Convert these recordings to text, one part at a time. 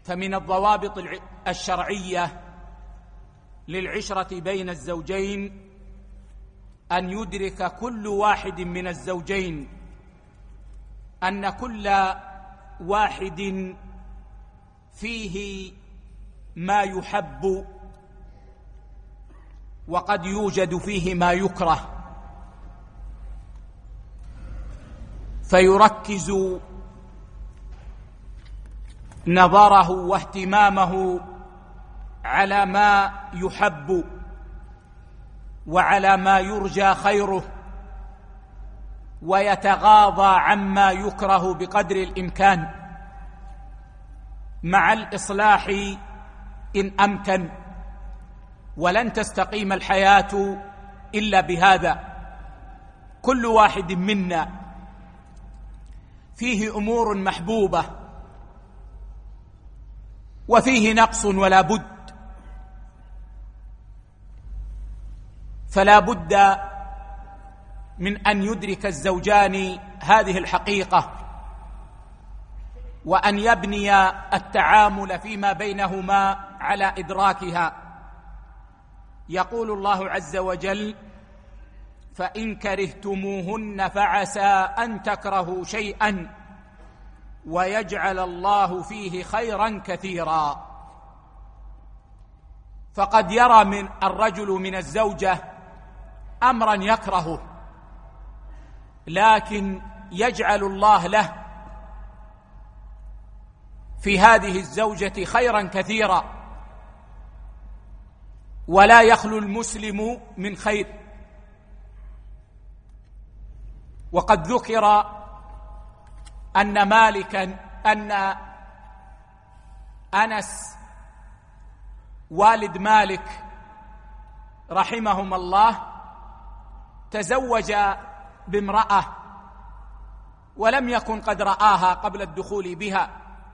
فمن الضوابط الشرعية للعشرة بين الزوجين أن يدرك كل واحد من الزوجين أن كل واحد فيه ما يحب وقد يوجد فيه ما يكره، فيركز نظره واهتمامه على ما يحب وعلى ما يرجى خيره، ويتغاضى عما يكره بقدر الإمكان مع الإصلاح إن أمكن. ولن تستقيم الحياة إلا بهذا. كل واحد منا فيه أمور محبوبة وفيه نقص ولا بد، فلا بد من أن يدرك الزوجان هذه الحقيقة وأن يبني التعامل فيما بينهما على إدراكها. يقول الله عز وجل: فإن كرهتموهن فعسى أن تكرهوا شيئا ويجعل الله فيه خيرا كثيرا. فقد يرى من الرجل من الزوجة أمرا يكرهه، لكن يجعل الله له في هذه الزوجة خيرا كثيرا، ولا يخلو المسلم من خير. وقد ذكر أن أنس والد مالك رحمهما الله تزوج بامرأة ولم يكن قد رآها قبل الدخول بها،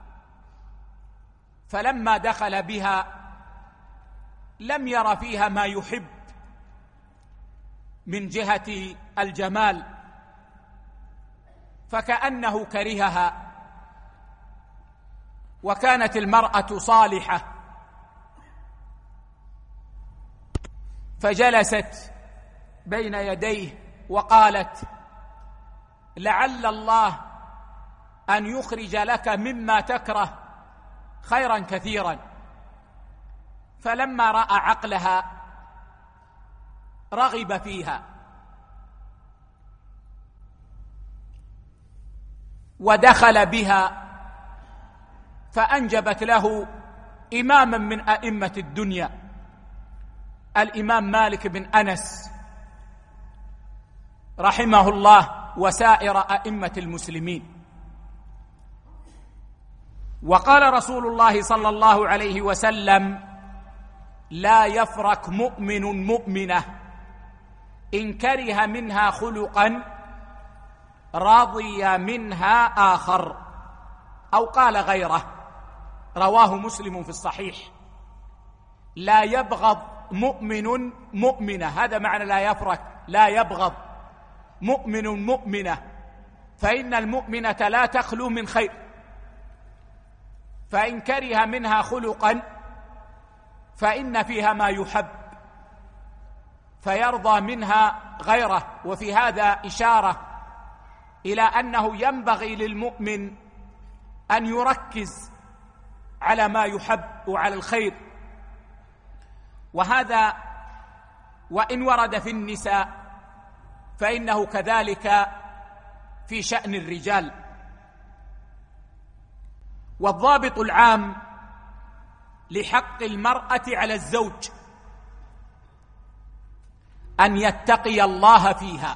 فلما دخل بها لم ير فيها ما يحب من جهة الجمال، فكأنه كرهها. وكانت المرأة صالحة، فجلست بين يديه وقالت: لعل الله أن يخرج لك مما تكره خيرا كثيرا. فلما رأى عقلها رغب فيها ودخل بها، فأنجبت له إماما من أئمة الدنيا، الإمام مالك بن أنس رحمه الله وسائر أئمة المسلمين. وقال رسول الله صلى الله عليه وسلم: لا يفرق مؤمن مؤمنة إن كره منها خلقا رضي منها آخر، أو قال غيره، رواه مسلم في الصحيح. لا يبغض مؤمن مؤمنة، هذا معنى لا يفرق، لا يبغض مؤمن مؤمنة، فإن المؤمنة لا تخلو من خير، فإن كره منها خلقا فإن فيها ما يحب فيرضى منها غيره. وفي هذا إشارة إلى أنه ينبغي للمؤمن أن يركز على ما يحب وعلى الخير. وهذا وإن ورد في النساء فإنه كذلك في شأن الرجال. والضابط العام لحق المرأة على الزوج أن يتقي الله فيها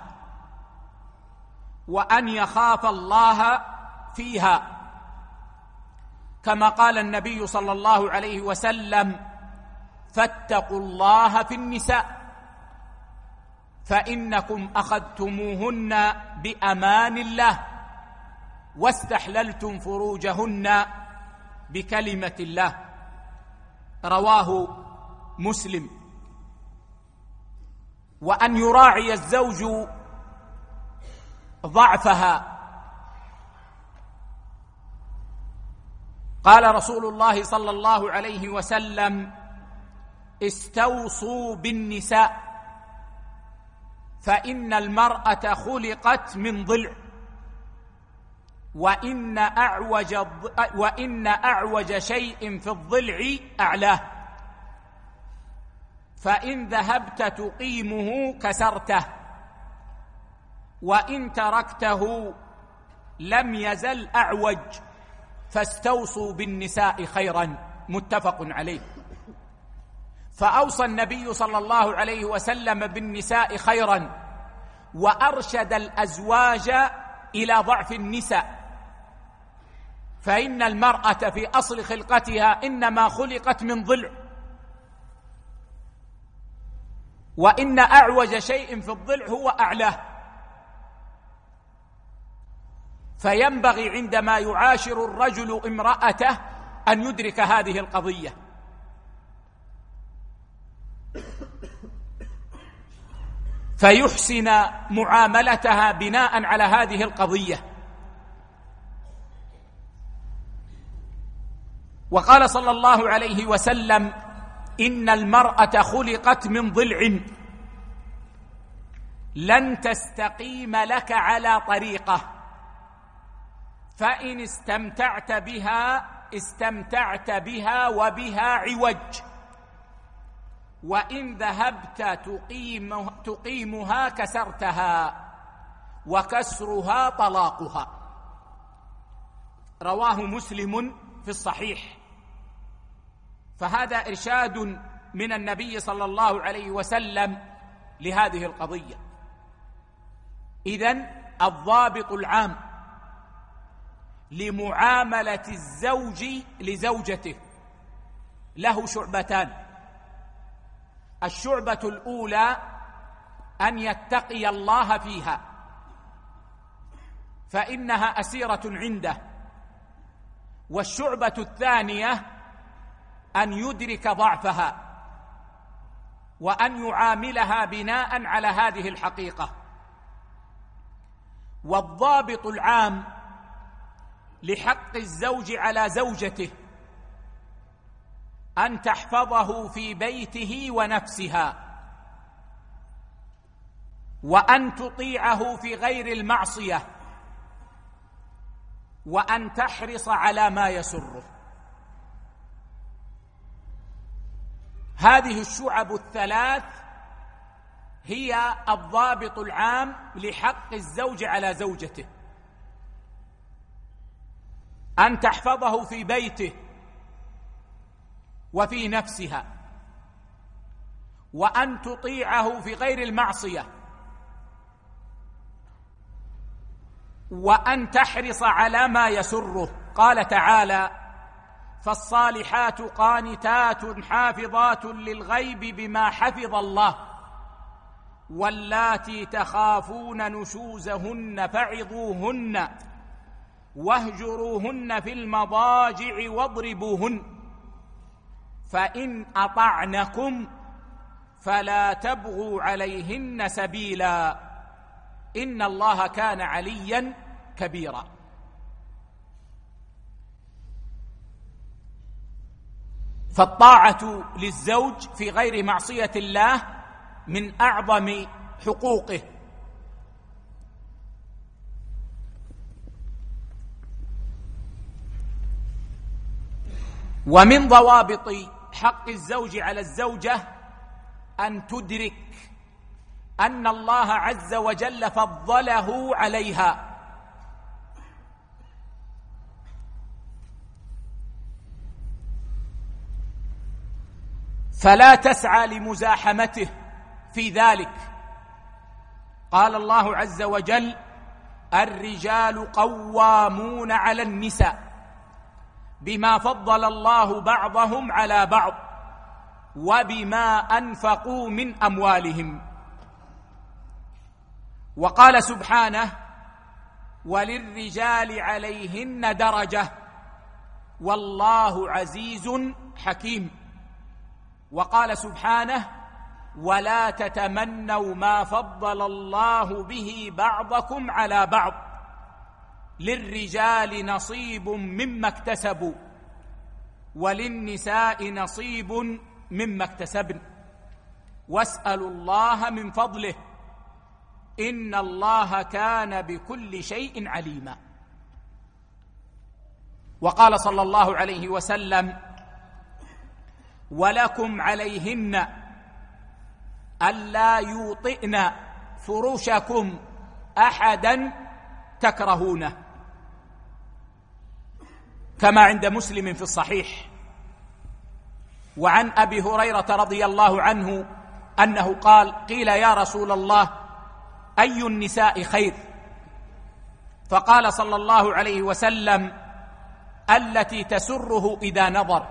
وأن يخاف الله فيها، كما قال النبي صلى الله عليه وسلم: فاتقوا الله في النساء فإنكم أخذتموهن بأمان الله واستحللتم فروجهن بكلمة الله، رواه مسلم. وأن يراعي الزوج ضعفها قال رسول الله صلى الله عليه وسلم: استوصوا بالنساء فإن المرأة خلقت من ضلع، وإن أعوج شيء في الضلع أعلاه، فإن ذهبت تقيمه كسرته، وإن تركته لم يزل أعوج، فاستوصوا بالنساء خيرا. متفق عليه. فأوصى النبي صلى الله عليه وسلم بالنساء خيرا، وأرشد الأزواج إلى ضعف النساء، فإن المرأة في أصل خلقتها إنما خلقت من ضلع، وإن أعوج شيء في الضلع هو أعلاه، فينبغي عندما يعاشر الرجل امرأته أن يدرك هذه القضية. فيحسن معاملتها بناء على هذه القضية. وقال صلى الله عليه وسلم: إن المرأة خلقت من ضلع لن تستقيم لك على طريقة، فإن استمتعت بها وبها عوج، وإن ذهبت تقيمها كسرتها، وكسرها طلاقها. رواه مسلم في الصحيح. فهذا إرشاد من النبي صلى الله عليه وسلم لهذه القضية. إذن الضابط العام لمعاملة الزوج لزوجته له شعبتان: الشعبة الأولى أن يتقي الله فيها، فإنها أسيرة عنده، والشعبة الثانية أن يدرك ضعفها، وأن يعاملها بناء على هذه الحقيقة. والضابط العام لحق الزوج على زوجته أن تحفظه في بيته ونفسها، وأن تطيعه في غير المعصية، وأن تحرص على ما يسره. هذه الشعب الثلاث هي الضابط العام لحق الزوج على زوجته: أن تحفظه في بيته وفي نفسها، وأن تطيعه في غير المعصية، وأن تحرص على ما يسره. قال تعالى: فالصالحات قانتات حافظات للغيب بما حفظ الله، واللاتي تخافون نشوزهن فعظوهن واهجروهن في المضاجع واضربوهن، فإن أطعنكم فلا تبغوا عليهن سبيلا، إن الله كان عليا كبيرا. فالطاعة للزوج في غير معصية الله من أعظم حقوقه. ومن ضوابط حق الزوج على الزوجة أن تدرك أن الله عز وجل فضله عليها، فلا تسعى لمزاحمته في ذلك. قال الله عز وجل: الرجال قوامون على النساء بما فضل الله بعضهم على بعض وبما أنفقوا من أموالهم. وقال سبحانه: وللرجال عليهن درجة والله عزيز حكيم. وقال سبحانه: ولا تتمنوا ما فضل الله به بعضكم على بعض للرجال نصيب مما اكتسبوا وللنساء نصيب مما اكتسبن واسألوا الله من فضله إن الله كان بكل شيء عليما. وقال صلى الله عليه وسلم: ولكم عليهن ألا يوطئن فرشكم أحدا تكرهونه، كما عند مسلم في الصحيح. وعن أبي هريرة رضي الله عنه أنه قال: قيل يا رسول الله أي النساء خير؟ فقال صلى الله عليه وسلم: التي تسره إذا نظر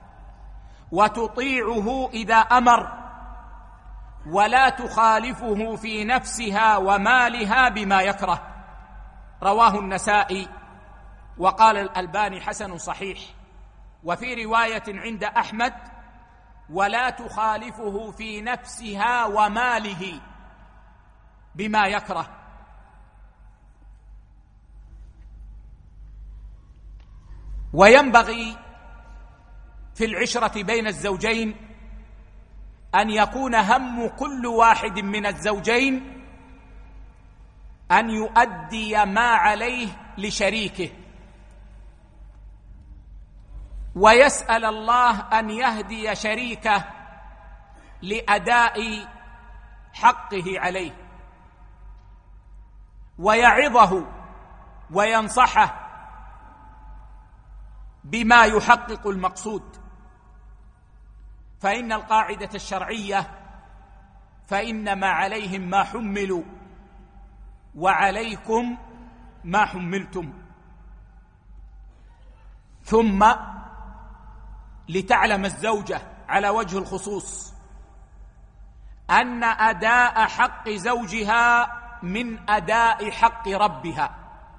وتطيعه إذا أمر ولا تخالفه في نفسها ومالها بما يكره. رواه النسائي، وقال الألباني حسن صحيح. وفي رواية عند أحمد: ولا تخالفه في نفسها وماله بما يكره. وينبغي في العشرة بين الزوجين أن يكون هم كل واحد من الزوجين أن يؤدي ما عليه لشريكه، ويسأل الله أن يهدي شريكه لأداء حقه عليه، ويعظه وينصحه بما يحقق المقصود. فإن القاعدة الشرعية: فإنما عليهم ما حملوا وعليكم ما حملتم. ثم لتعلم الزوجة على وجه الخصوص أن أداء حق زوجها من أداء حق ربها،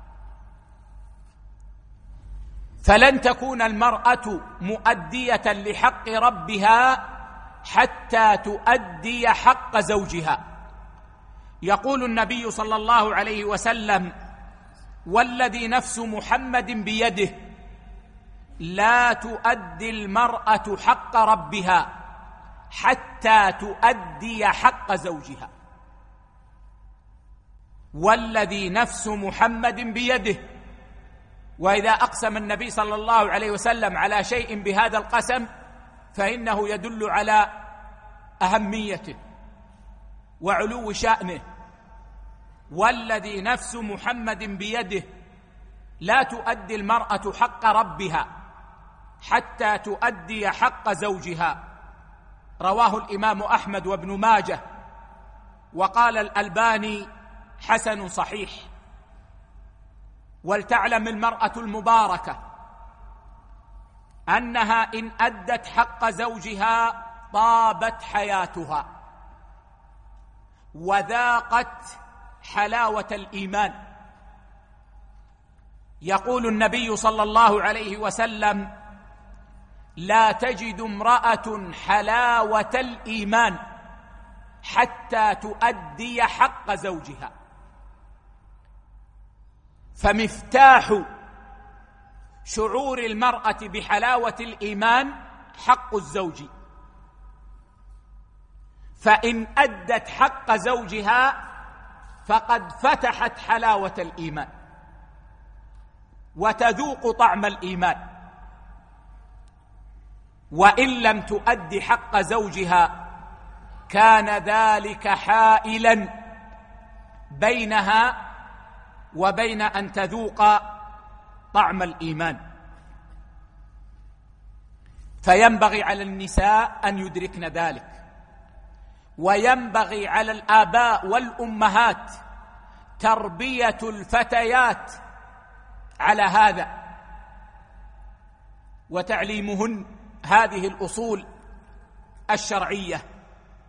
فلن تكون المرأة مؤدية لحق ربها حتى تؤدي حق زوجها. يقول النبي صلى الله عليه وسلم: والذي نفس محمد بيده لا تؤدي المرأة حق ربها حتى تؤدي حق زوجها. والذي نفس محمد بيده. وإذا أقسم النبي صلى الله عليه وسلم على شيء بهذا القسم فإنه يدل على أهميته وعلو شأنه. والذي نفس محمد بيده لا تؤدي المرأة حق ربها حتى تؤدي حق زوجها. رواه الإمام أحمد وابن ماجه، وقال الألباني حسن صحيح. ولتعلم المرأة المباركة أنها إن أدت حق زوجها طابت حياتها وذاقت حلاوة الإيمان. يقول النبي صلى الله عليه وسلم: لا تجد امرأة حلاوة الإيمان حتى تؤدي حق زوجها. فمفتاح شعور المرأة بحلاوة الإيمان حق الزوج، فإن أدت حق زوجها فقد فتحت حلاوة الإيمان وتذوق طعم الإيمان. وإن لم تؤد حق زوجها كان ذلك حائلا بينها وبين أن تذوق طعم الإيمان. فينبغي على النساء أن يدركن ذلك، وينبغي على الآباء والأمهات تربية الفتيات على هذا وتعليمهن هذه الأصول الشرعية.